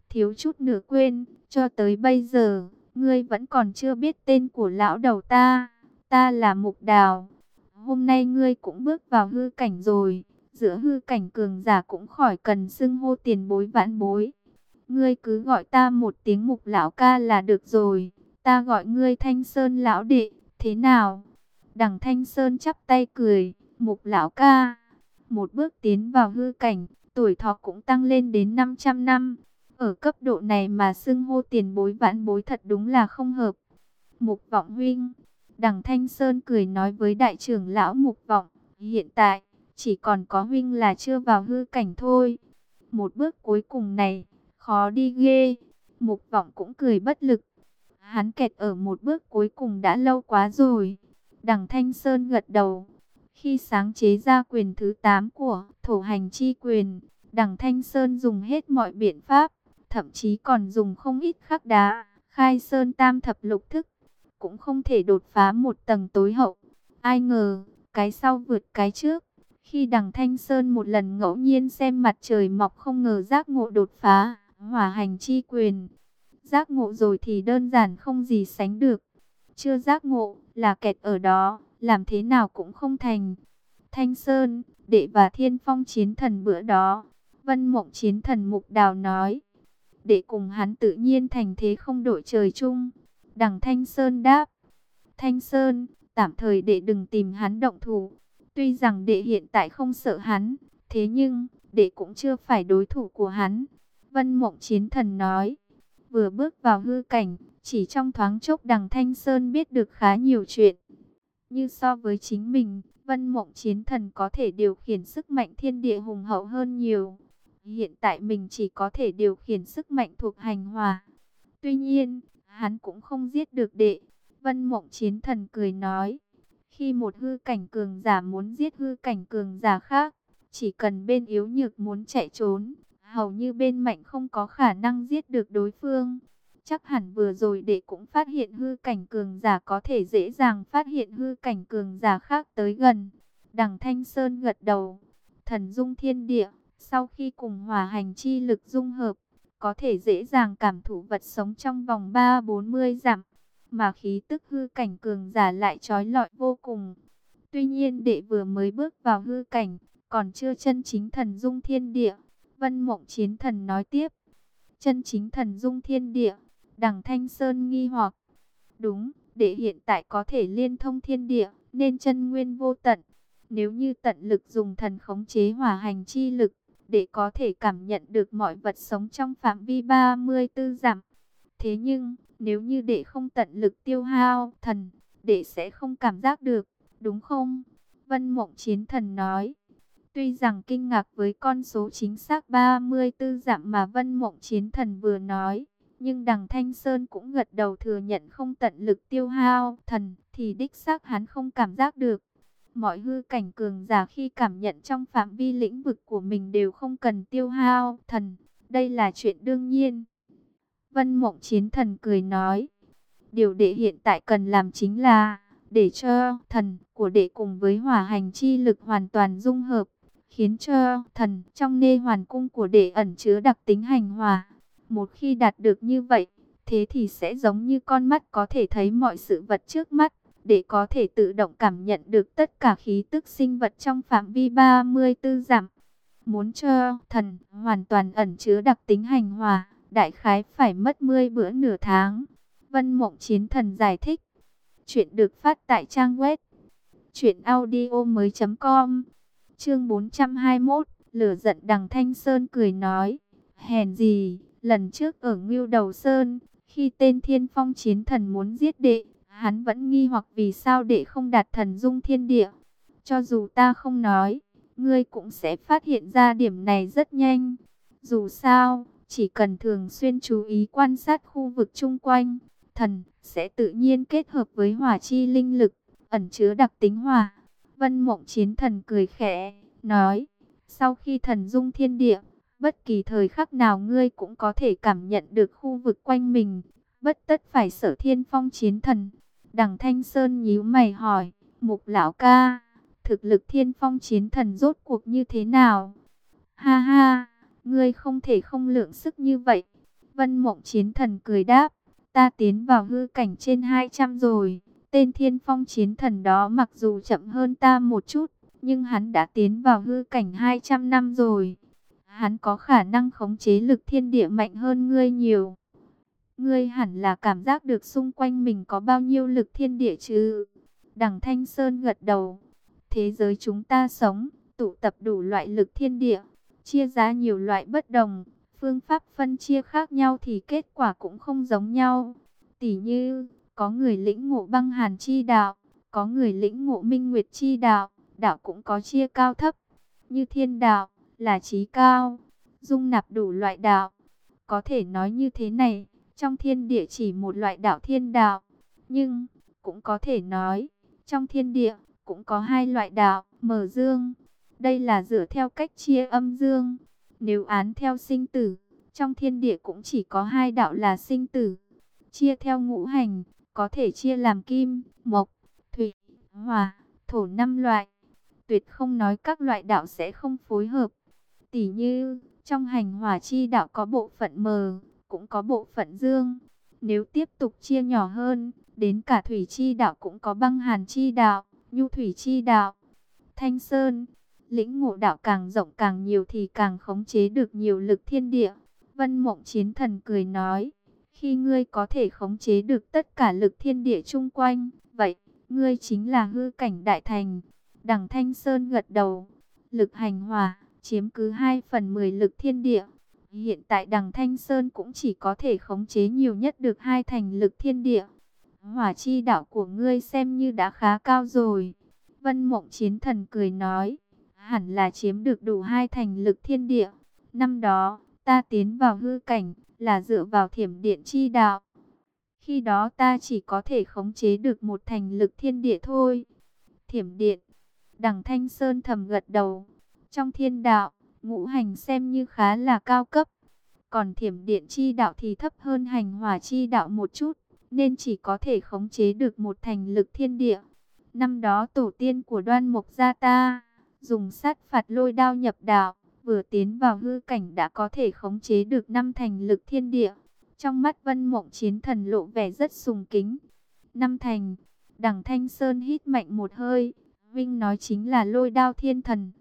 thiếu chút nữa quên, cho tới bây giờ, ngươi vẫn còn chưa biết tên của lão đầu ta. Ta là Mục Đào. Hôm nay ngươi cũng bước vào hư cảnh rồi. Giữa hư cảnh cường giả cũng khỏi cần xưng hô tiền bối vãn bối. Ngươi cứ gọi ta một tiếng Mục lão ca là được rồi. Ta gọi ngươi Thanh Sơn lão đệ, thế nào? Đằng Thanh Sơn chắp tay cười, Mục lão ca. Một bước tiến vào hư cảnh, tuổi thọ cũng tăng lên đến 500 năm. Ở cấp độ này mà xưng hô tiền bối vãn bối thật đúng là không hợp. Mục Vọng huynh, đằng Thanh Sơn cười nói với đại trưởng lão Mục Vọng, hiện tại chỉ còn có huynh là chưa vào hư cảnh thôi. Một bước cuối cùng này, khó đi ghê. Mục Vọng cũng cười bất lực. Hắn kẹt ở một bước cuối cùng đã lâu quá rồi. Đằng Thanh Sơn gật đầu. Khi sáng chế ra quyền thứ 8 của thổ hành chi quyền, đằng Thanh Sơn dùng hết mọi biện pháp, thậm chí còn dùng không ít khắc đá, khai sơn tam thập lục thức, cũng không thể đột phá một tầng tối hậu. Ai ngờ, cái sau vượt cái trước. Khi đằng Thanh Sơn một lần ngẫu nhiên xem mặt trời mọc không ngờ giác ngộ đột phá, hỏa hành chi quyền. Giác ngộ rồi thì đơn giản không gì sánh được. Chưa giác ngộ là kẹt ở đó, làm thế nào cũng không thành. Thanh Sơn, đệ và Thiên Phong chiến thần bữa đó, Vân Mộng chiến thần Mục Đào nói. Đệ cùng hắn tự nhiên thành thế không đội trời chung. Đằng Thanh Sơn đáp. Thanh Sơn, tạm thời đệ đừng tìm hắn động thủ. Tuy rằng đệ hiện tại không sợ hắn, thế nhưng đệ cũng chưa phải đối thủ của hắn. Vân Mộng chiến thần nói. Vừa bước vào hư cảnh, chỉ trong thoáng chốc đằng Thanh Sơn biết được khá nhiều chuyện. Như so với chính mình, Vân Mộng chiến thần có thể điều khiển sức mạnh thiên địa hùng hậu hơn nhiều. Hiện tại mình chỉ có thể điều khiển sức mạnh thuộc hành hỏa. Tuy nhiên, hắn cũng không giết được đệ. Vân Mộng chiến thần cười nói, khi một hư cảnh cường giả muốn giết hư cảnh cường giả khác, chỉ cần bên yếu nhược muốn chạy trốn, hầu như bên mạnh không có khả năng giết được đối phương. Chắc hẳn vừa rồi đệ cũng phát hiện hư cảnh cường giả có thể dễ dàng phát hiện hư cảnh cường giả khác tới gần. Đằng Thanh Sơn gật đầu. Thần dung thiên địa, sau khi cùng hỏa hành chi lực dung hợp, có thể dễ dàng cảm thụ vật sống trong vòng 3-40 dặm. Mà khí tức hư cảnh cường giả lại chói lọi vô cùng. Tuy nhiên đệ vừa mới bước vào hư cảnh, còn chưa chân chính thần dung thiên địa. Vân Mộng chiến thần nói tiếp. Chân chính thần dung thiên địa. Đằng Thanh Sơn nghi hoặc. Đúng, đệ hiện tại có thể liên thông thiên địa, nên chân nguyên vô tận. Nếu như tận lực dùng thần khống chế hỏa hành chi lực, đệ có thể cảm nhận được mọi vật sống trong phạm vi 34 dặm. Thế nhưng, nếu như đệ không tận lực tiêu hao thần, đệ sẽ không cảm giác được, đúng không? Vân Mộng chiến thần nói. Tuy rằng kinh ngạc với con số chính xác 34 dặm mà Vân Mộng chiến thần vừa nói, nhưng đằng Thanh Sơn cũng gật đầu thừa nhận không tận lực tiêu hao thần, thì đích xác hắn không cảm giác được. Mọi hư cảnh cường giả khi cảm nhận trong phạm vi lĩnh vực của mình đều không cần tiêu hao thần, đây là chuyện đương nhiên. Vân Mộng chiến thần cười nói, điều đệ hiện tại cần làm chính là để cho thần của đệ cùng với hỏa hành chi lực hoàn toàn dung hợp, khiến cho thần trong nê hoàn cung của đệ ẩn chứa đặc tính hành hỏa. Một khi đạt được như vậy, thế thì sẽ giống như con mắt có thể thấy mọi sự vật trước mắt, để có thể tự động cảm nhận được tất cả khí tức sinh vật trong phạm vi 34 dặm. Muốn cho thần hoàn toàn ẩn chứa đặc tính hành hỏa, đại khái phải mất 10 bữa nửa tháng. Vân Mộng chiến thần giải thích. Chuyện được phát tại trang web truyệnaudiomoi.com. Chương 421, lửa giận đằng Thanh Sơn cười nói, hèn gì, lần trước ở Ngưu Đầu Sơn, khi tên Thiên Phong chiến thần muốn giết đệ, hắn vẫn nghi hoặc vì sao đệ không đạt thần dung thiên địa. Cho dù ta không nói, ngươi cũng sẽ phát hiện ra điểm này rất nhanh. Dù sao, chỉ cần thường xuyên chú ý quan sát khu vực chung quanh, thần sẽ tự nhiên kết hợp với hỏa chi linh lực, ẩn chứa đặc tính hỏa. Vân Mộng chiến thần cười khẽ, nói, sau khi thần dung thiên địa, bất kỳ thời khắc nào ngươi cũng có thể cảm nhận được khu vực quanh mình, bất tất phải sợ Thiên Phong chiến thần. Đằng Thanh Sơn nhíu mày hỏi, Mục lão ca, thực lực Thiên Phong chiến thần rốt cuộc như thế nào? Ha ha, ngươi không thể không lượng sức như vậy. Vân Mộng Chiến Thần cười đáp, ta tiến vào hư cảnh trên 200 rồi. Tên Thiên Phong Chiến Thần đó mặc dù chậm hơn ta một chút, nhưng hắn đã tiến vào hư cảnh 200 năm rồi. Hắn có khả năng khống chế lực thiên địa mạnh hơn ngươi nhiều. Ngươi hẳn là cảm giác được xung quanh mình có bao nhiêu lực thiên địa chứ? Đằng Thanh Sơn gật đầu. Thế giới chúng ta sống, tụ tập đủ loại lực thiên địa, chia ra nhiều loại bất đồng. Phương pháp phân chia khác nhau thì kết quả cũng không giống nhau. Tỉ như, có người lĩnh ngộ băng hàn chi đạo, có người lĩnh ngộ minh nguyệt chi đạo, đạo cũng có chia cao thấp. Như thiên đạo, là trí cao, dung nạp đủ loại đạo. Có thể nói như thế này, trong thiên địa chỉ một loại đạo thiên đạo. Nhưng, cũng có thể nói, trong thiên địa, cũng có hai loại đạo, mờ dương. Đây là dựa theo cách chia âm dương. Nếu án theo sinh tử, trong thiên địa cũng chỉ có hai đạo là sinh tử. Chia theo ngũ hành, có thể chia làm kim, mộc, thủy, hỏa, thổ 5 loại. Tuyệt không nói các loại đạo sẽ không phối hợp. Tỉ như, trong hành hỏa chi đạo có bộ phận mờ, cũng có bộ phận dương. Nếu tiếp tục chia nhỏ hơn, đến cả thủy chi đạo cũng có băng hàn chi đạo, nhu thủy chi đạo. Thanh Sơn, lĩnh ngộ đạo càng rộng càng nhiều thì càng khống chế được nhiều lực thiên địa. Vân Mộng Chiến Thần cười nói, khi ngươi có thể khống chế được tất cả lực thiên địa chung quanh, vậy, ngươi chính là hư cảnh đại thành. Đằng Thanh Sơn gật đầu, lực hành hỏa chiếm cứ 2/10 lực thiên địa. Hiện tại đằng Thanh Sơn cũng chỉ có thể khống chế nhiều nhất được 2 thành lực thiên địa. Hỏa chi đạo của ngươi xem như đã khá cao rồi. Vân Mộng Chiến Thần cười nói, hẳn là chiếm được đủ 2 thành lực thiên địa. Năm đó, ta tiến vào hư cảnh, là dựa vào thiểm điện chi đạo. Khi đó ta chỉ có thể khống chế được 1 thành lực thiên địa thôi. Thiểm điện, đằng Thanh Sơn thầm gật đầu. Trong thiên đạo, ngũ hành xem như khá là cao cấp. Còn thiểm điện chi đạo thì thấp hơn hành hỏa chi đạo một chút, nên chỉ có thể khống chế được 1 thành lực thiên địa. Năm đó tổ tiên của Đoan Mộc gia ta, dùng sát phạt lôi đao nhập đạo, vừa tiến vào hư cảnh đã có thể khống chế được 5 thành lực thiên địa. Trong mắt Vân Mộng Chiến Thần lộ vẻ rất sùng kính. 5 thành, đằng Thanh Sơn hít mạnh một hơi, Vinh nói chính là lôi đao thiên thần.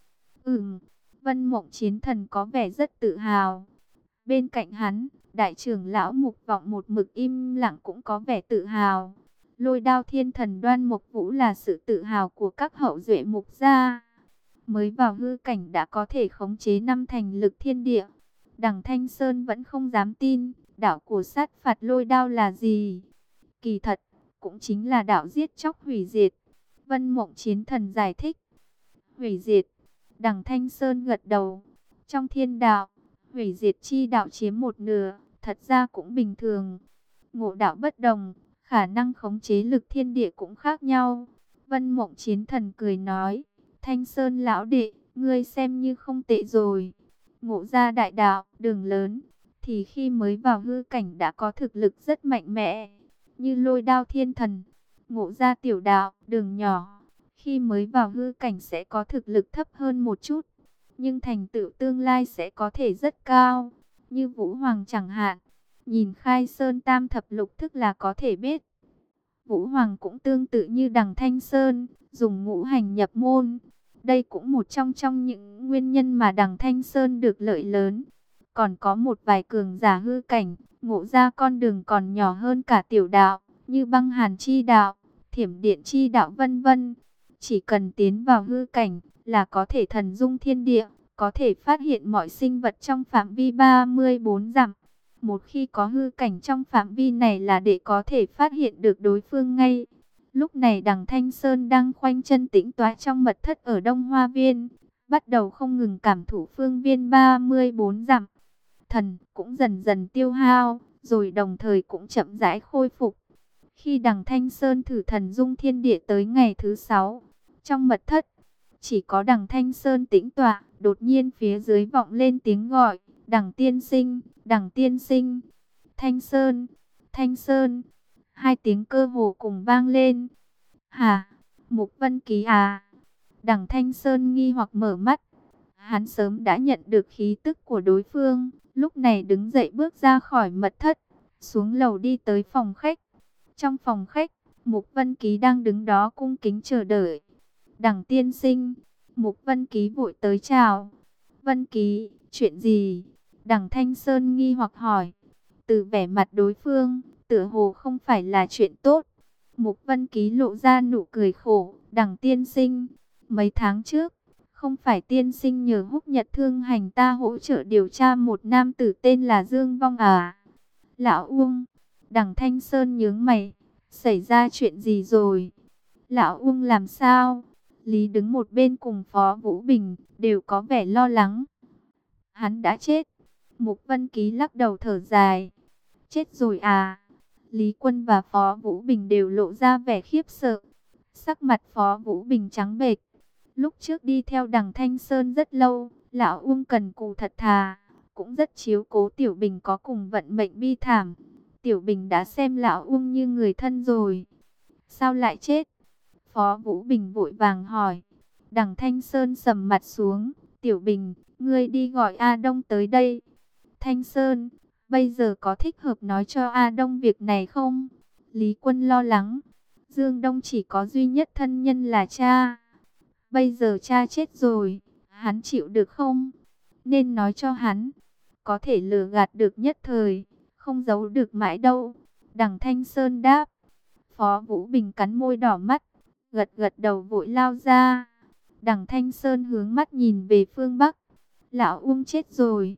Vân Mộng Chiến Thần có vẻ rất tự hào. Bên cạnh hắn, đại trưởng lão Mục Vọng một mực im lặng cũng có vẻ tự hào. Lôi đao thiên thần Đoan Mộc Vũ là sự tự hào của các hậu duệ Mục gia. Mới vào hư cảnh đã có thể khống chế 5 thành lực thiên địa. Đằng Thanh Sơn vẫn không dám tin, đạo của sát phạt lôi đao là gì? Kỳ thật, cũng chính là đạo giết chóc hủy diệt. Vân Mộng Chiến Thần giải thích. Hủy diệt. Đằng Thanh Sơn gật đầu. Trong thiên đạo, hủy diệt chi đạo chiếm 1/2, thật ra cũng bình thường. Ngộ đạo bất đồng, khả năng khống chế lực thiên địa cũng khác nhau. Vân Mộng Chiến Thần cười nói, Thanh Sơn lão đệ, ngươi xem như không tệ rồi. Ngộ ra đại đạo, đường lớn, thì khi mới vào hư cảnh đã có thực lực rất mạnh mẽ, như lôi đao thiên thần. Ngộ ra tiểu đạo, đường nhỏ, khi mới vào hư cảnh sẽ có thực lực thấp hơn một chút, nhưng thành tựu tương lai sẽ có thể rất cao, như Vũ Hoàng chẳng hạn. Nhìn Khai Sơn Tam Thập Lục Thức là có thể biết. Vũ Hoàng cũng tương tự như đằng Thanh Sơn, dùng ngũ hành nhập môn. Đây cũng một trong những nguyên nhân mà đằng Thanh Sơn được lợi lớn. Còn có một vài cường giả hư cảnh, ngộ ra con đường còn nhỏ hơn cả tiểu đạo, như băng hàn chi đạo, thiểm điện chi đạo vân vân. Chỉ cần tiến vào hư cảnh là có thể thần dung thiên địa, có thể phát hiện mọi sinh vật trong phạm vi 34 dặm. Một khi có hư cảnh trong phạm vi này là để có thể phát hiện được đối phương ngay. Lúc này đằng Thanh Sơn đang khoanh chân tĩnh tọa trong mật thất ở Đông Hoa Viên, bắt đầu không ngừng cảm thụ phương viên 34 dặm. Thần cũng dần dần tiêu hao, rồi đồng thời cũng chậm rãi khôi phục. Khi đằng Thanh Sơn thử thần dung thiên địa tới ngày thứ 6, trong mật thất, chỉ có đằng Thanh Sơn tĩnh tọa, đột nhiên phía dưới vọng lên tiếng gọi, đằng tiên sinh, đằng tiên sinh, Thanh Sơn, Thanh Sơn. Hai tiếng cơ hồ cùng vang lên. Hả? Mục Vân Ký à? Đằng Thanh Sơn nghi hoặc mở mắt. Hắn sớm đã nhận được khí tức của đối phương, lúc này đứng dậy bước ra khỏi mật thất, xuống lầu đi tới phòng khách. Trong phòng khách, Mục Vân Ký đang đứng đó cung kính chờ đợi. Đằng tiên sinh, Mục Vân Ký vội tới chào. Vân Ký, chuyện gì? Đằng Thanh Sơn nghi hoặc hỏi. Từ vẻ mặt đối phương, tựa hồ không phải là chuyện tốt. Mục Vân Ký lộ ra nụ cười khổ. Đằng tiên sinh, mấy tháng trước, không phải tiên sinh nhờ Húc Nhật Thương Hành ta hỗ trợ điều tra một nam tử tên là Dương Vong à? Lão Uông, Đằng Thanh Sơn nhướng mày, xảy ra chuyện gì rồi? Lão Uông làm sao? Lý đứng một bên cùng Phó Vũ Bình, đều có vẻ lo lắng. Hắn đã chết. Mục Vân Ký lắc đầu thở dài. Chết rồi à? Lý Quân và Phó Vũ Bình đều lộ ra vẻ khiếp sợ. Sắc mặt Phó Vũ Bình trắng bệch. Lúc trước đi theo Đằng Thanh Sơn rất lâu, lão Uông cần cù thật thà, cũng rất chiếu cố Tiểu Bình có cùng vận mệnh bi thảm. Tiểu Bình đã xem lão Uông như người thân rồi. Sao lại chết? Phó Vũ Bình vội vàng hỏi. Đằng Thanh Sơn sầm mặt xuống. Tiểu Bình, ngươi đi gọi A Đông tới đây. Thanh Sơn, bây giờ có thích hợp nói cho A Đông việc này không? Lý Quân lo lắng. Dương Đông chỉ có duy nhất thân nhân là cha. Bây giờ cha chết rồi, hắn chịu được không? Nên nói cho hắn. Có thể lừa gạt được nhất thời, không giấu được mãi đâu. Đằng Thanh Sơn đáp. Phó Vũ Bình cắn môi đỏ mắt, gật gật đầu vội lao ra. Đằng Thanh Sơn hướng mắt nhìn về phương Bắc. Lão Uông chết rồi.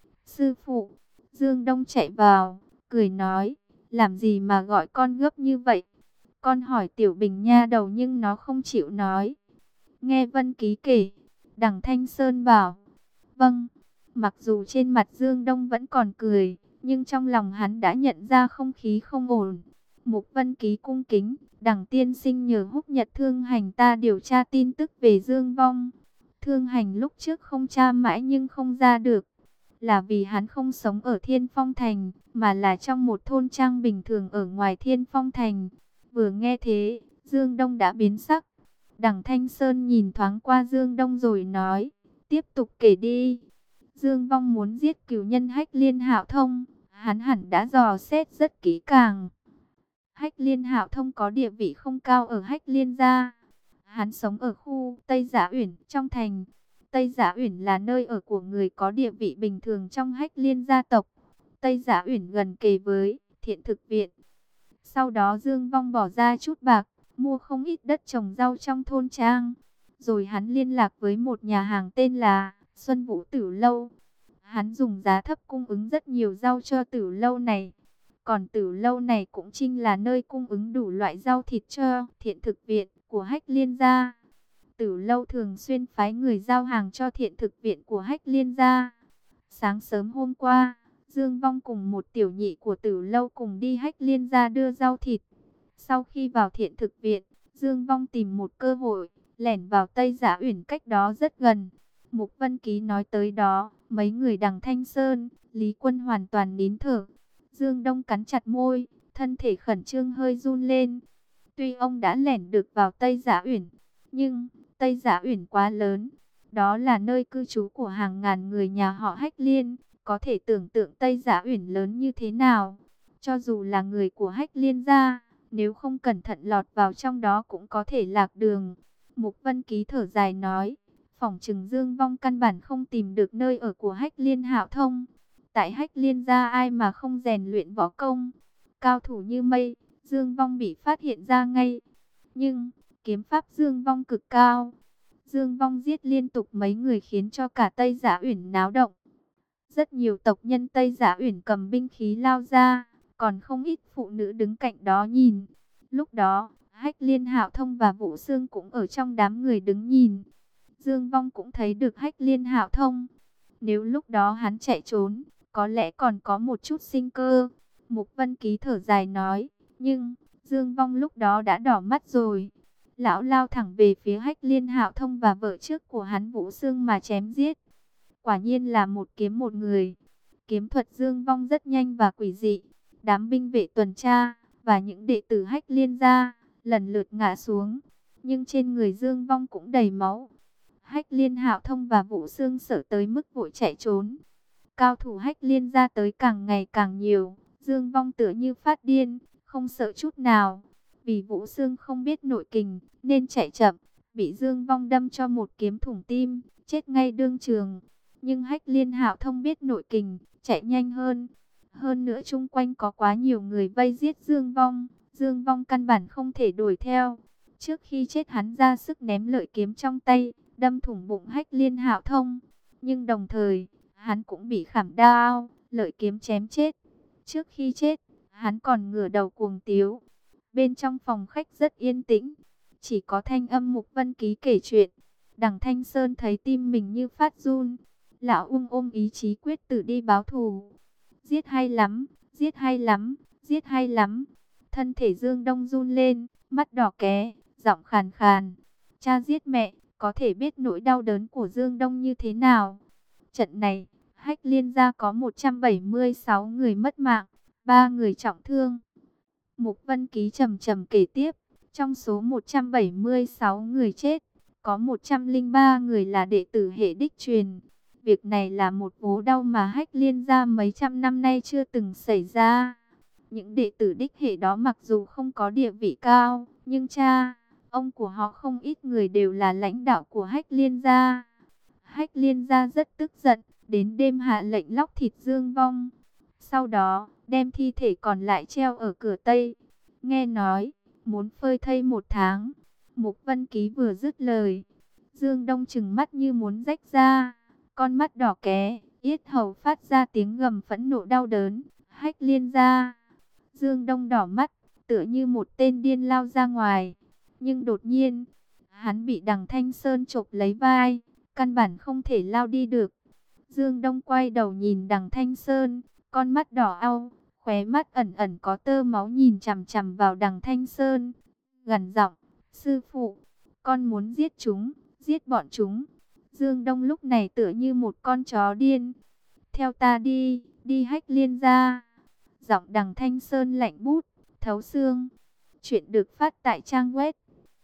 Sư phụ, Dương Đông chạy vào, cười nói, làm gì mà gọi con gấp như vậy? Con hỏi Tiểu Bình nha đầu nhưng nó không chịu nói. Nghe Vân Ký kể, Đằng Thanh Sơn bảo, vâng. Mặc dù trên mặt Dương Đông vẫn còn cười, nhưng trong lòng hắn đã nhận ra không khí không ổn. Mục Vân Ký cung kính, Đằng tiên sinh nhờ Húc Nhật Thương Hành ta điều tra tin tức về Dương Vong. Thương Hành lúc trước không tra mãi nhưng không ra được, là vì hắn không sống ở Thiên Phong Thành, mà là trong một thôn trang bình thường ở ngoài Thiên Phong Thành. Vừa nghe thế, Dương Đông đã biến sắc. Đằng Thanh Sơn nhìn thoáng qua Dương Đông rồi nói, tiếp tục kể đi. Dương Vong muốn giết cửu nhân Hách Liên Hạo Thông, hắn hẳn đã dò xét rất kỹ càng. Hách Liên Hạo Thông có địa vị không cao ở Hách Liên gia. Hắn sống ở khu Tây Giả Uyển trong thành. Tây Giả Uyển là nơi ở của người có địa vị bình thường trong Hách Liên gia tộc. Tây Giả Uyển gần kề với Thiện Thực Viện. Sau đó Dương Vong bỏ ra chút bạc, mua không ít đất trồng rau trong thôn trang. Rồi hắn liên lạc với một nhà hàng tên là Xuân Vũ Tử Lâu. Hắn dùng giá thấp cung ứng rất nhiều rau cho Tử Lâu này. Còn Tử Lâu này cũng chính là nơi cung ứng đủ loại rau thịt cho Thiện Thực Viện của Hách Liên gia. Tử Lâu thường xuyên phái người giao hàng cho Thiện Thực Viện của Hách Liên gia. Sáng sớm hôm qua, Dương Vong cùng một tiểu nhị của Tử Lâu cùng đi Hách Liên gia đưa rau thịt. Sau khi vào Thiện Thực Viện, Dương Vong tìm một cơ hội, lẻn vào Tây Giả Uyển cách đó rất gần. Mục Vân Ký nói tới đó, mấy người Đằng Thanh Sơn, Lý Quân hoàn toàn nín thở. Dương Đông cắn chặt môi, thân thể khẩn trương hơi run lên. Tuy ông đã lẻn được vào Tây Giả Uyển, nhưng Tây Giả Uyển quá lớn. Đó là nơi cư trú của hàng ngàn người nhà họ Hách Liên. Có thể tưởng tượng Tây Giả Uyển lớn như thế nào. Cho dù là người của Hách Liên gia, nếu không cẩn thận lọt vào trong đó cũng có thể lạc đường. Mục Vân Ký thở dài nói, phỏng chừng Dương Vong căn bản không tìm được nơi ở của Hách Liên Hạo Thông. Tại Hách Liên gia ai mà không rèn luyện võ công, cao thủ như mây, Dương Vong bị phát hiện ra ngay. Nhưng kiếm pháp Dương Vong cực cao. Dương Vong giết liên tục mấy người khiến cho cả Tây Giả Uyển náo động. Rất nhiều tộc nhân Tây Giả Uyển cầm binh khí lao ra, còn không ít phụ nữ đứng cạnh đó nhìn. Lúc đó, Hách Liên Hạo Thông và Vũ Xương cũng ở trong đám người đứng nhìn. Dương Vong cũng thấy được Hách Liên Hạo Thông. Nếu lúc đó hắn chạy trốn, có lẽ còn có một chút sinh cơ. Mục Vân Ký thở dài nói, nhưng Dương Vong lúc đó đã đỏ mắt rồi. Lão lao thẳng về phía Hách Liên Hạo Thông và vợ trước của hắn Vũ Xương mà chém giết. Quả nhiên là một kiếm một người. Kiếm thuật Dương Vong rất nhanh và quỷ dị. Đám binh vệ tuần tra và những đệ tử Hách Liên gia lần lượt ngã xuống, nhưng trên người Dương Vong cũng đầy máu. Hách Liên Hạo Thông và Vũ Xương sợ tới mức vội chạy trốn. Cao thủ Hách Liên ra tới càng ngày càng nhiều, Dương Vong tựa như phát điên, không sợ chút nào. Vì Vũ Xương không biết nội kình nên chạy chậm, bị Dương Vong đâm cho một kiếm thủng tim, chết ngay đương trường. Nhưng Hách Liên Hạo Thông biết nội kình, chạy nhanh hơn. Hơn nữa chung quanh có quá nhiều người vây giết Dương Vong, Dương Vong căn bản không thể đuổi theo. Trước khi chết hắn ra sức ném lợi kiếm trong tay, đâm thủng bụng Hách Liên Hạo Thông. Nhưng đồng thời, hắn cũng bị khảm đao, lợi kiếm chém chết. Trước khi chết, hắn còn ngửa đầu cuồng tiếu. Bên trong phòng khách rất yên tĩnh, chỉ có thanh âm Mục Vân Ký kể chuyện. Đằng Thanh Sơn thấy tim mình như phát run. Lão Ung ôm ý chí quyết tử đi báo thù. Giết hay lắm, giết hay lắm, giết hay lắm. Thân thể Dương Đông run lên, mắt đỏ ké, giọng khàn khàn. Cha giết mẹ, có thể biết nỗi đau đớn của Dương Đông như thế nào. Trận này, Hách Liên gia có 176 người mất mạng, 3 người trọng thương. Mục Vân Ký trầm trầm kể tiếp, trong số 176 người chết, có 103 người là đệ tử hệ đích truyền. Việc này là một vố đau mà Hách Liên gia mấy trăm năm nay chưa từng xảy ra. Những đệ tử đích hệ đó mặc dù không có địa vị cao, nhưng cha, ông của họ không ít người đều là lãnh đạo của Hách Liên gia. Hách Liên gia rất tức giận, đến đêm hạ lệnh lóc thịt Dương Vong. Sau đó, đem thi thể còn lại treo ở cửa Tây. Nghe nói, muốn phơi thây 1 tháng. Mục Vân Ký vừa dứt lời, Dương Đông trừng mắt như muốn rách ra. Con mắt đỏ ké, yết hầu phát ra tiếng gầm phẫn nộ đau đớn. Hách Liên gia. Dương Đông đỏ mắt, tựa như một tên điên lao ra ngoài. Nhưng đột nhiên, hắn bị Đằng Thanh Sơn chộp lấy vai, căn bản không thể lao đi được. Dương Đông quay đầu nhìn Đằng Thanh Sơn, con mắt đỏ au, khóe mắt ẩn ẩn có tơ máu nhìn chằm chằm vào Đằng Thanh Sơn. Gằn giọng, sư phụ, con muốn giết chúng, giết bọn chúng. Dương Đông lúc này tựa như một con chó điên. Theo ta đi, đi Hách Liên gia. Giọng Đằng Thanh Sơn lạnh bút, thấu xương. Chuyện được phát tại trang web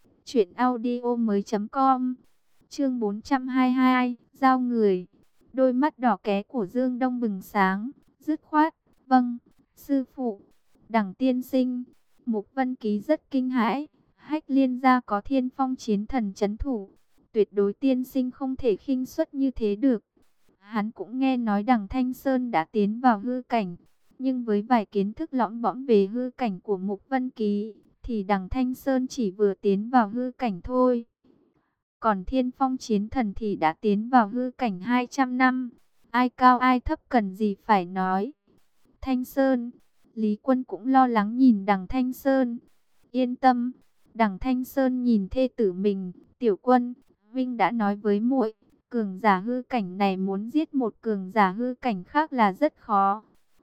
truyệnaudiomoi.com. Chương 422, giao người. Đôi mắt đỏ ké của Dương Đông bừng sáng, dứt khoát, vâng, sư phụ. Đằng tiên sinh, Mục Vân Ký rất kinh hãi, Hách Liên gia có Thiên Phong chiến thần trấn thủ, tuyệt đối tiên sinh không thể khinh suất như thế được. Hắn cũng nghe nói Đằng Thanh Sơn đã tiến vào hư cảnh, nhưng với vài kiến thức lõm bõm về hư cảnh của Mục Vân Ký, thì Đằng Thanh Sơn chỉ vừa tiến vào hư cảnh thôi. Còn Thiên Phong chiến thần thì đã tiến vào hư cảnh 200 năm. Ai cao ai thấp cần gì phải nói. Thanh Sơn, Lý Quân cũng lo lắng nhìn Đằng Thanh Sơn. Yên tâm, Đằng Thanh Sơn nhìn thê tử mình, Tiểu Quân, Vinh đã nói với muội, cường giả hư cảnh này muốn giết một cường giả hư cảnh khác là rất khó.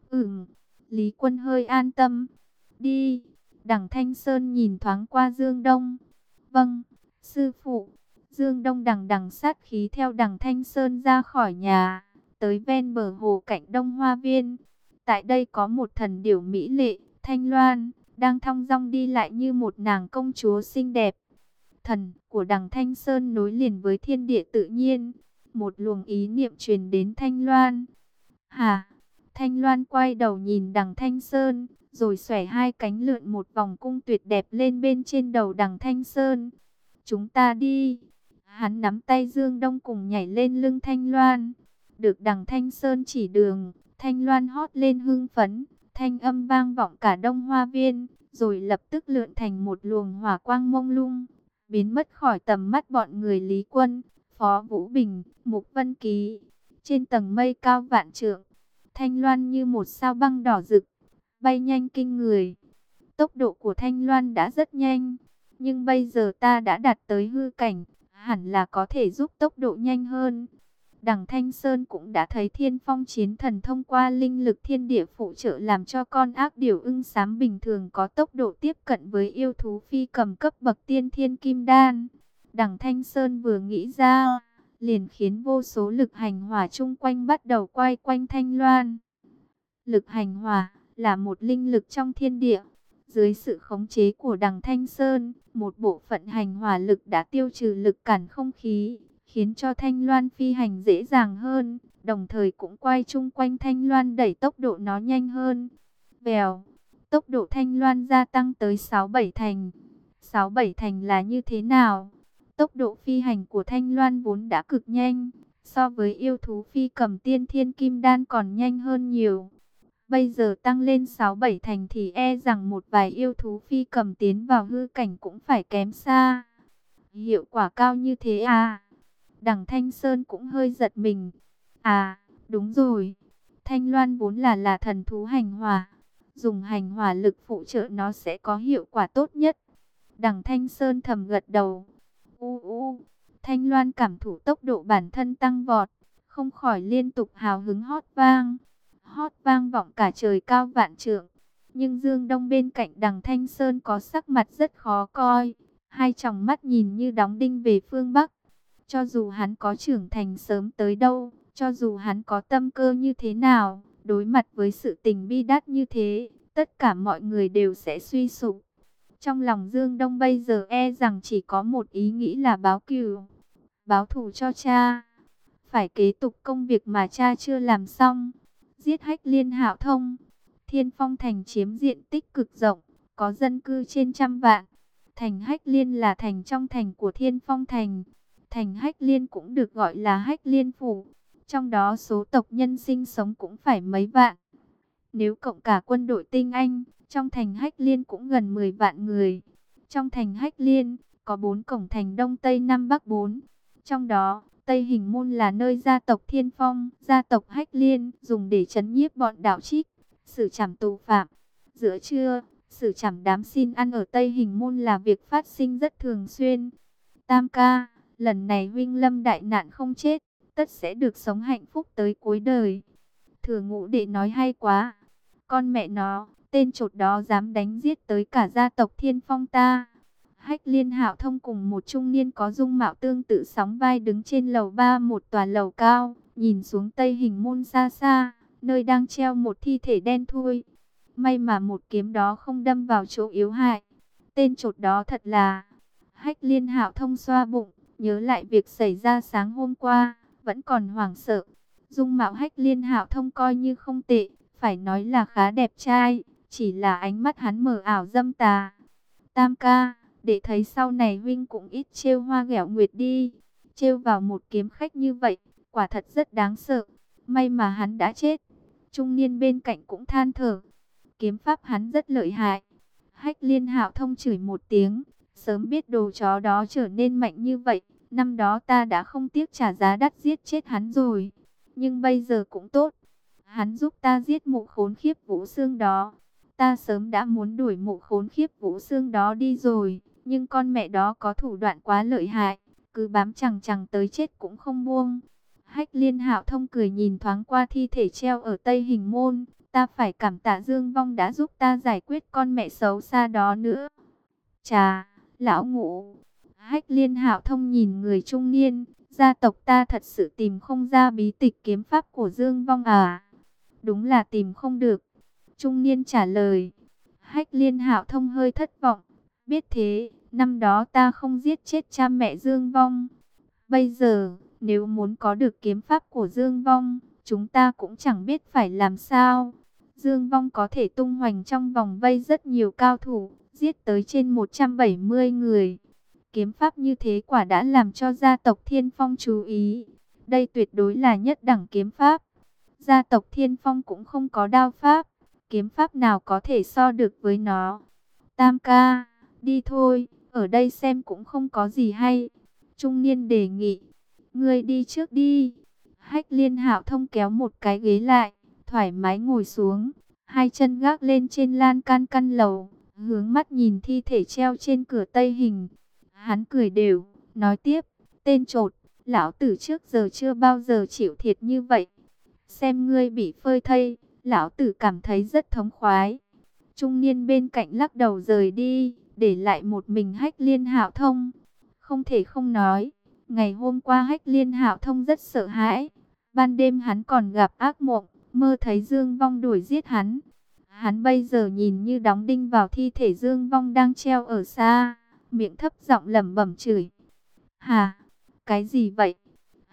Lý Quân hơi an tâm. Đi. Đằng Thanh Sơn nhìn thoáng qua Dương Đông. Vâng, sư phụ. Dương Đông đằng đằng sát khí theo Đằng Thanh Sơn ra khỏi nhà, tới ven bờ hồ cạnh Đông Hoa Viên. Tại đây có một thần điểu mỹ lệ, Thanh Loan, đang thong dong đi lại như một nàng công chúa xinh đẹp. Thần của Đằng Thanh Sơn nối liền với thiên địa tự nhiên. Một luồng ý niệm truyền đến Thanh Loan. Hả? Thanh Loan quay đầu nhìn Đằng Thanh Sơn, rồi xòe hai cánh lượn một vòng cung tuyệt đẹp lên bên trên đầu Đằng Thanh Sơn. Chúng ta đi. Hắn nắm tay Dương Đông cùng nhảy lên lưng Thanh Loan. Được Đằng Thanh Sơn chỉ đường, Thanh Loan hót lên hưng phấn, thanh âm vang vọng cả Đông Hoa Viên, rồi lập tức lượn thành một luồng hỏa quang mông lung, biến mất khỏi tầm mắt bọn người Lý Quân, Phó Vũ Bình, Mục Vân Ký. Trên tầng mây cao vạn trượng, Thanh Loan như một sao băng đỏ rực, bay nhanh kinh người. Tốc độ của Thanh Loan đã rất nhanh, nhưng bây giờ ta đã đạt tới hư cảnh, hẳn là có thể giúp tốc độ nhanh hơn. Đằng Thanh Sơn cũng đã thấy Thiên Phong chiến thần thông qua linh lực thiên địa phụ trợ làm cho con ác điểu ưng xám bình thường có tốc độ tiếp cận với yêu thú phi cầm cấp bậc tiên thiên kim đan. Đằng Thanh Sơn vừa nghĩ ra, liền khiến vô số lực hành hỏa chung quanh bắt đầu quay quanh Thanh Loan. Lực hành hỏa là một linh lực trong thiên địa. Dưới sự khống chế của Đằng Thanh Sơn, một bộ phận hành hỏa lực đã tiêu trừ lực cản không khí, khiến cho Thanh Loan phi hành dễ dàng hơn, đồng thời cũng quay chung quanh Thanh Loan đẩy tốc độ nó nhanh hơn. Vèo, tốc độ Thanh Loan gia tăng tới 6-7 thành. 6-7 thành là như thế nào? Tốc độ phi hành của Thanh Loan vốn đã cực nhanh, so với yêu thú phi cầm tiên thiên kim đan còn nhanh hơn nhiều. Bây giờ tăng lên 6-7 thành thì e rằng một vài yêu thú phi cầm tiến vào hư cảnh cũng phải kém xa. Hiệu quả cao như thế à? Đằng Thanh Sơn cũng hơi giật mình. À, đúng rồi. Thanh Loan vốn là thần thú hành hỏa. Dùng hành hỏa lực phụ trợ nó sẽ có hiệu quả tốt nhất. Đằng Thanh Sơn thầm gật đầu. Thanh Loan cảm thụ tốc độ bản thân tăng vọt, không khỏi liên tục hào hứng hót vang. Hót vang vọng cả trời cao vạn trượng. Nhưng Dương Đông bên cạnh đằng Thanh Sơn có sắc mặt rất khó coi. Hai tròng mắt nhìn như đóng đinh về phương Bắc. Cho dù hắn có trưởng thành sớm tới đâu, cho dù hắn có tâm cơ như thế nào, đối mặt với sự tình bi đát như thế, tất cả mọi người đều sẽ suy sụp. Trong lòng Dương Đông bây giờ e rằng chỉ có một ý nghĩ là báo cừu, báo thù cho cha. Phải kế tục công việc mà cha chưa làm xong, giết Hách Liên Hạo Thông. Thiên Phong Thành chiếm diện tích cực rộng, có dân cư trên 100 vạn. Thành Hách Liên là thành trong thành của Thiên Phong Thành. Thành Hách Liên cũng được gọi là Hách Liên Phủ. Trong đó số tộc nhân sinh sống cũng phải mấy vạn. Nếu cộng cả quân đội tinh anh, trong thành Hách Liên cũng gần 10 vạn người. Trong thành Hách Liên, có 4 cổng thành Đông Tây Nam Bắc 4. Trong đó, Tây Hình Môn là nơi gia tộc Thiên Phong, gia tộc Hách Liên dùng để trấn nhiếp bọn đạo trích, xử trảm tù phạm. Giữa trưa, xử trảm đám xin ăn ở Tây Hình Môn là việc phát sinh rất thường xuyên. Tam ca, lần này huynh lâm đại nạn không chết, tất sẽ được sống hạnh phúc tới cuối đời. Thừa Ngũ đệ nói hay quá. Con mẹ nó, tên chột đó dám đánh giết tới cả gia tộc Thiên Phong ta. Hách Liên Hạo Thông cùng một trung niên có dung mạo tương tự sóng vai đứng trên lầu 3 một tòa lầu cao, nhìn xuống Tây Hình Môn xa xa, nơi đang treo một thi thể đen thui. May mà một kiếm đó không đâm vào chỗ yếu hại. Tên chột đó thật là... Hách Liên Hạo Thông xoa bụng, nhớ lại việc xảy ra sáng hôm qua, vẫn còn hoảng sợ. Dung mạo Hách Liên Hạo Thông coi như không tệ, phải nói là khá đẹp trai, chỉ là ánh mắt hắn mờ ảo dâm tà. Tam ca, để thấy sau này huynh cũng ít trêu Hoa Ghẻo Nguyệt đi. Trêu vào một kiếm khách như vậy, quả thật rất đáng sợ. May mà hắn đã chết. Trung niên bên cạnh cũng than thở. Kiếm pháp hắn rất lợi hại. Hách Liên Hạo Thông chửi một tiếng. Sớm biết đồ chó đó trở nên mạnh như vậy, năm đó ta đã không tiếc trả giá đắt giết chết hắn rồi. Nhưng bây giờ cũng tốt. Hắn giúp ta giết mụ khốn khiếp Vũ Xương đó. Ta sớm đã muốn đuổi mụ khốn khiếp Vũ Xương đó đi rồi. Nhưng con mẹ đó có thủ đoạn quá lợi hại. Cứ bám chằng chằng tới chết cũng không buông. Hách Liên Hạo Thông cười nhìn thoáng qua thi thể treo ở Tây Hình Môn. Ta phải cảm tạ Dương Vong đã giúp ta giải quyết con mẹ xấu xa đó nữa. Chà, lão Ngũ. Hách Liên Hạo Thông nhìn người trung niên. Gia tộc ta thật sự tìm không ra bí tịch kiếm pháp của Dương Vong à? Đúng là tìm không được. Trung niên trả lời. Hách Liên Hạo Thông hơi thất vọng. Biết thế, năm đó ta không giết chết cha mẹ Dương Vong. Bây giờ, nếu muốn có được kiếm pháp của Dương Vong, chúng ta cũng chẳng biết phải làm sao. Dương Vong có thể tung hoành trong vòng vây rất nhiều cao thủ, giết tới trên 170 người. Kiếm pháp như thế quả đã làm cho gia tộc Thiên Phong chú ý. Đây tuyệt đối là nhất đẳng kiếm pháp. Gia tộc Thiên Phong cũng không có đao pháp. Kiếm pháp nào có thể so được với nó. Tam ca, đi thôi, ở đây xem cũng không có gì hay. Trung niên đề nghị, ngươi đi trước đi. Hách Liên Hạo Thông kéo một cái ghế lại, thoải mái ngồi xuống. Hai chân gác lên trên lan can căn lầu, hướng mắt nhìn thi thể treo trên cửa Tây Hình. Hắn cười đều, nói tiếp, tên chột, lão tử trước giờ chưa bao giờ chịu thiệt như vậy. Xem ngươi bị phơi thây, lão tử cảm thấy rất thống khoái. Trung niên bên cạnh lắc đầu rời đi, để lại một mình Hách Liên Hạo Thông. Không thể không nói, ngày hôm qua Hách Liên Hạo Thông rất sợ hãi. Ban đêm hắn còn gặp ác mộng, mơ thấy Dương Vong đuổi giết hắn. Hắn bây giờ nhìn như đóng đinh vào thi thể Dương Vong đang treo ở xa, miệng thấp giọng lẩm bẩm chửi. Hà, cái gì vậy?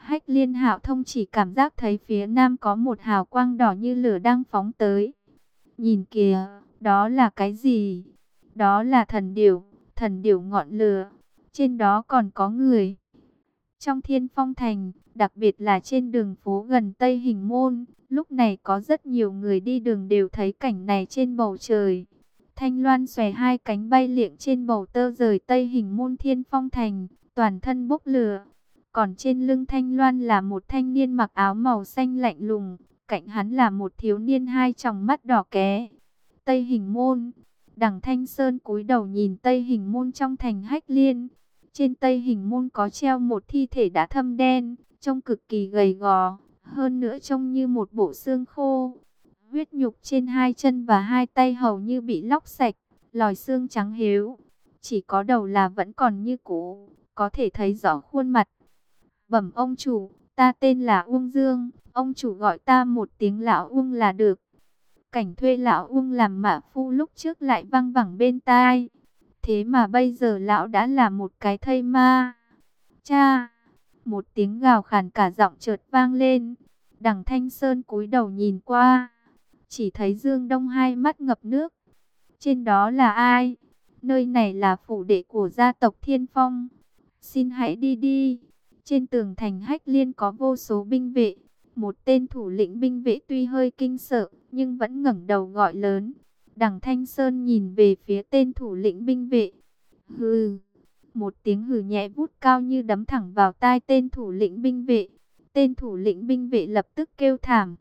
Hách Liên Hạo Thông chỉ cảm giác thấy phía nam có một hào quang đỏ như lửa đang phóng tới. Nhìn kìa, đó là cái gì? Đó là thần điểu ngọn lửa. Trên đó còn có người. Trong Thiên Phong Thành, đặc biệt là trên đường phố gần Tây Hình Môn, lúc này có rất nhiều người đi đường đều thấy cảnh này trên bầu trời. Thanh Loan xòe hai cánh bay liệng trên bầu tơ rời Tây Hình Môn Thiên Phong Thành, toàn thân bốc lửa. Còn trên lưng Thanh Loan là một thanh niên mặc áo màu xanh lạnh lùng, cạnh hắn là một thiếu niên hai tròng mắt đỏ ké. Tây Hình Môn, Đằng Thanh Sơn cúi đầu nhìn Tây Hình Môn trong thành Hách Liên. Trên Tây Hình Môn có treo một thi thể đã thâm đen, trông cực kỳ gầy gò, hơn nữa trông như một bộ xương khô. Huyết nhục trên hai chân và hai tay hầu như bị lóc sạch, lòi xương trắng hếu. Chỉ có đầu là vẫn còn như cũ, có thể thấy rõ khuôn mặt. Bẩm ông chủ, ta tên là Uông Dương, ông chủ gọi ta một tiếng lão Uông là được. Cảnh thuê lão Uông làm mã phu lúc trước lại văng vẳng bên tai. Thế mà bây giờ lão đã là một cái thây ma. Cha! Một tiếng gào khàn cả giọng chợt vang lên. Đằng Thanh Sơn cúi đầu nhìn qua. Chỉ thấy Dương Đông hai mắt ngập nước. Trên đó là ai? Nơi này là phủ đệ của gia tộc Thiên Phong. Xin hãy đi đi. Trên tường thành Hách Liên có vô số binh vệ. Một tên thủ lĩnh binh vệ tuy hơi kinh sợ, nhưng vẫn ngẩng đầu gọi lớn. Đằng Thanh Sơn nhìn về phía tên thủ lĩnh binh vệ. Hừ, một tiếng hừ nhẹ vút cao như đấm thẳng vào tai tên thủ lĩnh binh vệ. Tên thủ lĩnh binh vệ lập tức kêu thảm.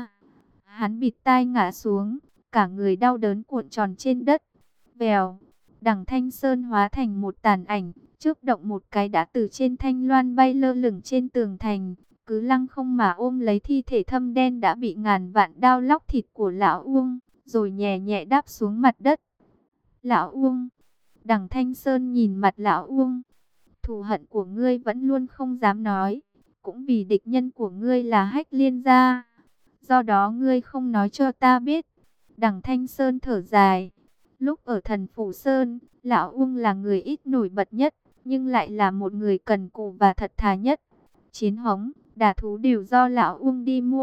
Hắn bịt tai ngã xuống, cả người đau đớn cuộn tròn trên đất. Vèo, Đằng Thanh Sơn hóa thành một tàn ảnh, chớp động một cái đã từ trên thanh loan bay lơ lửng trên tường thành. Cứ lăng không mà ôm lấy thi thể thâm đen đã bị ngàn vạn đao lóc thịt của lão Uông, rồi nhẹ nhẹ đáp xuống mặt đất. Lão Uông, Đằng Thanh Sơn nhìn mặt lão Uông. Thù hận của ngươi vẫn luôn không dám nói, cũng vì địch nhân của ngươi là Hách Liên gia. Do đó ngươi không nói cho ta biết. Đằng Thanh Sơn thở dài. Lúc ở Thần Phủ Sơn, lão Uông là người ít nổi bật nhất, nhưng lại là một người cần cù và thật thà nhất. Chiến hống, đả thú đều do lão Uông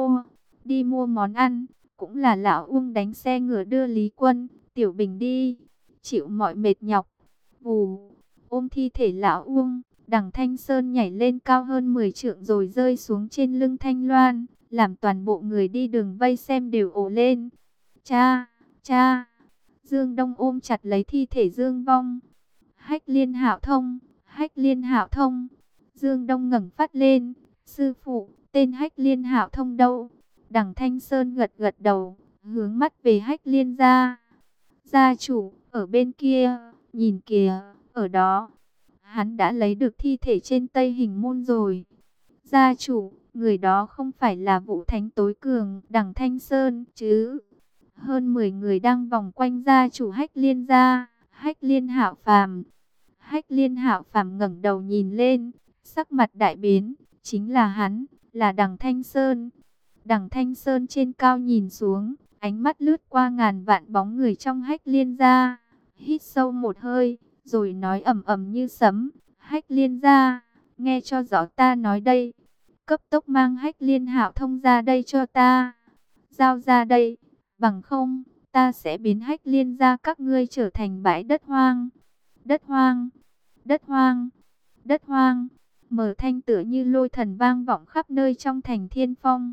đi mua món ăn, cũng là lão Uông đánh xe ngựa đưa Lý Quân, Tiểu Bình đi, chịu mọi mệt nhọc. Vù, ôm thi thể lão Uông, Đằng Thanh Sơn nhảy lên cao hơn 10 trượng rồi rơi xuống trên lưng Thanh Loan, làm toàn bộ người đi đường vây xem đều ồ lên. Cha, cha! Dương Đông ôm chặt lấy thi thể Dương Vong. Hách Liên Hạo Thông, Hách Liên Hạo Thông. Dương Đông ngẩng phát lên. Sư phụ, tên Hách Liên Hạo Thông đâu? Đằng Thanh Sơn gật gật đầu, hướng mắt về Hách Liên gia. Gia chủ, ở bên kia, nhìn kìa, ở đó. Hắn đã lấy được thi thể trên Tây Hình Môn rồi. Gia chủ, người đó không phải là Vũ Thánh tối cường Đằng Thanh Sơn chứ? Hơn 10 người đang vòng quanh gia chủ Hách Liên gia, Hách Liên Hạo Phàm. Hách Liên Hạo Phàm ngẩng đầu nhìn lên, sắc mặt đại biến, chính là hắn, là Đằng Thanh Sơn. Đằng Thanh Sơn trên cao nhìn xuống, ánh mắt lướt qua ngàn vạn bóng người trong Hách Liên gia, hít sâu một hơi, rồi nói ầm ầm như sấm, Hách Liên gia, nghe cho rõ ta nói đây, cấp tốc mang Hách Liên Hạo Thông ra đây cho ta, giao ra đây, bằng không, ta sẽ biến Hách Liên gia các ngươi trở thành bãi đất hoang. Đất hoang, đất hoang, đất hoang. Mở thanh tựa như lôi thần vang vọng khắp nơi trong thành Thiên Phong.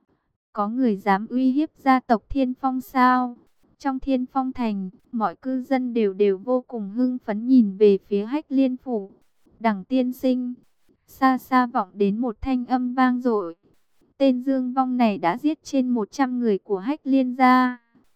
Có người dám uy hiếp gia tộc Thiên Phong sao? Trong Thiên Phong thành, mọi cư dân đều vô cùng hưng phấn nhìn về phía Hách Liên phủ. Đằng tiên sinh, xa xa vọng đến một thanh âm vang dội. Tên Dương Vong này đã giết trên 100 người của Hách Liên gia.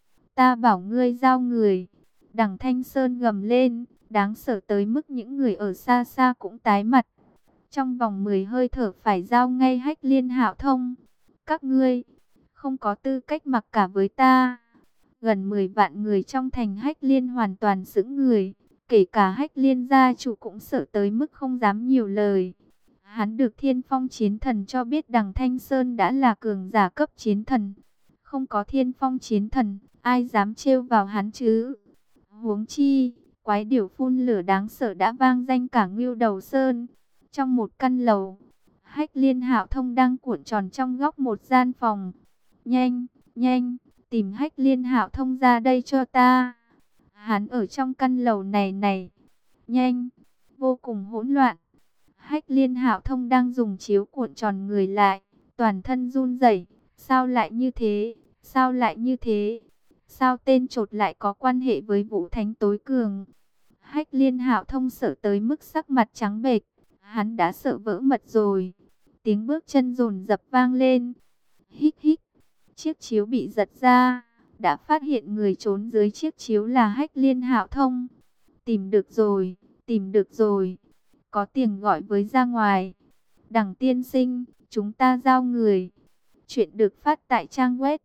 Ta bảo ngươi giao người. Đằng Thanh Sơn gầm lên, đáng sợ tới mức những người ở xa xa cũng tái mặt. Trong vòng 10 hơi thở phải giao ngay Hách Liên Hạo Thông. Các ngươi không có tư cách mặc cả với ta. Gần 10 vạn người trong thành Hách Liên hoàn toàn sững người. Kể cả Hách Liên gia chủ cũng sợ tới mức không dám nhiều lời. Hắn được Thiên Phong chiến thần cho biết Đằng Thanh Sơn đã là cường giả cấp chiến thần. Không có Thiên Phong chiến thần, ai dám trêu vào hắn chứ? Huống chi, quái điểu phun lửa đáng sợ đã vang danh cả Ngưu Đầu Sơn. Trong một căn lầu, Hách Liên Hạo Thông đang cuộn tròn trong góc một gian phòng. Nhanh, nhanh, tìm Hách Liên Hạo Thông ra đây cho ta. Hắn ở trong căn lầu này này. Nhanh, vô cùng hỗn loạn. Hách Liên Hạo Thông đang dùng chiếu cuộn tròn người lại, toàn thân run rẩy. Sao lại như thế? Sao lại như thế? Sao tên chột lại có quan hệ với Vũ Thánh tối cường? Hách Liên Hạo Thông sợ tới mức sắc mặt trắng bệch, hắn đã sợ vỡ mật rồi. Tiếng bước chân dồn dập vang lên. Hít hít. Chiếc chiếu bị giật ra, đã phát hiện người trốn dưới chiếc chiếu là Hách Liên Hạo Thông. Tìm được rồi, tìm được rồi. Có tiếng gọi với ra ngoài. Đằng tiên sinh, chúng ta giao người. Chuyện được phát tại trang web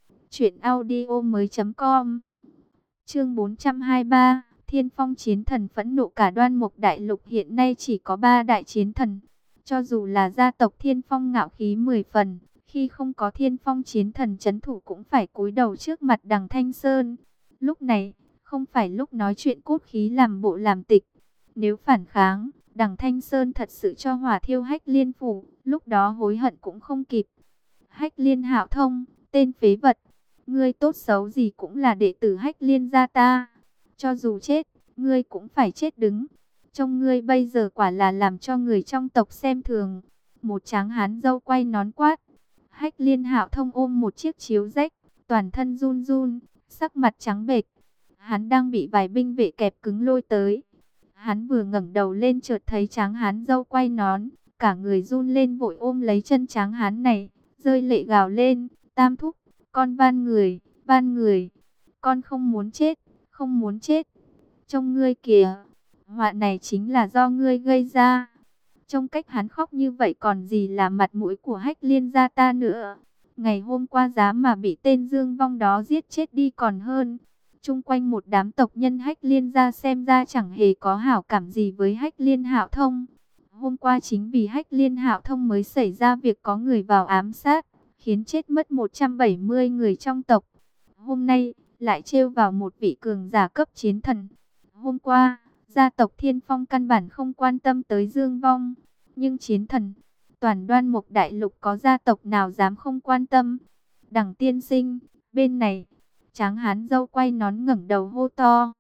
truyệnaudiomoi.com. Chương 423, Thiên Phong chiến thần phẫn nộ. Cả Đoan Mục Đại Lục hiện nay chỉ có 3 đại chiến thần. Cho dù là gia tộc Thiên Phong ngạo khí 10 phần, khi không có Thiên Phong chiến thần trấn thủ cũng phải cúi đầu trước mặt Đằng Thanh Sơn. Lúc này, không phải lúc nói chuyện cốt khí làm bộ làm tịch. Nếu phản kháng, Đằng Thanh Sơn thật sự cho hỏa thiêu Hách Liên phủ, lúc đó hối hận cũng không kịp. Hách Liên Hạo Thông, tên phế vật, ngươi tốt xấu gì cũng là đệ tử Hách Liên gia ta. Cho dù chết, ngươi cũng phải chết đứng. Trông ngươi bây giờ quả là làm cho người trong tộc xem thường. Một tráng hán râu quay nón quát. Hách Liên Hạo Thông ôm một chiếc chiếu rách, toàn thân run run, sắc mặt trắng bệch. Hắn đang bị vài binh vệ kẹp cứng lôi tới. Hắn vừa ngẩng đầu lên chợt thấy tráng hán râu quay nón, cả người run lên vội ôm lấy chân tráng hán này, rơi lệ gào lên, Tam thúc, con van người, con không muốn chết, không muốn chết. Trông ngươi kìa, họa này chính là do ngươi gây ra. Trong cách hắn khóc như vậy còn gì là mặt mũi của Hách Liên gia ta nữa. Ngày hôm qua giá mà bị tên Dương Vong đó giết chết đi còn hơn. Chung quanh một đám tộc nhân Hách Liên gia xem ra chẳng hề có hảo cảm gì với Hách Liên Hạo Thông. Hôm qua chính vì Hách Liên Hạo Thông mới xảy ra việc có người vào ám sát, khiến chết mất 170 người trong tộc. Hôm nay lại trêu vào một vị cường giả cấp chiến thần. Hôm qua, gia tộc Thiên Phong căn bản không quan tâm tới Dương Vong, nhưng chiến thần, toàn Đoan Mục Đại Lục có gia tộc nào dám không quan tâm? Đằng tiên sinh, bên này, tráng hán râu quay nón ngẩng đầu hô to.